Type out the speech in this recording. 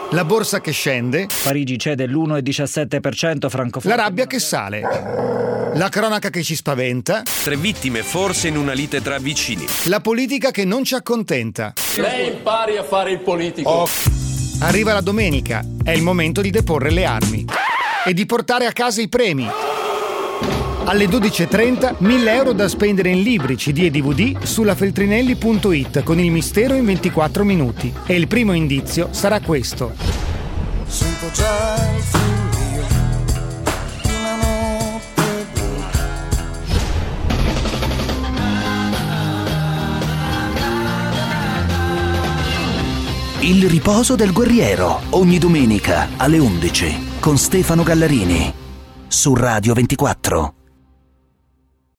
La borsa che scende. Parigi cede l'1,17%, Francoforte. La rabbia che sale. La cronaca che ci spaventa. 3 vittime forse in una lite tra vicini. La politica che non ci accontenta. Lei impari a fare il politico. Arriva la domenica, è il momento di deporre le armi e di portare a casa i premi. Alle 12.30 €1.000 da spendere in libri, CD e DVD sulla feltrinelli.it con il mistero in 24 minuti. E il primo indizio sarà questo. Sento già il fluio di una notte blu. Il riposo del guerriero, ogni domenica alle 11 con Stefano Gallarini su Radio 24.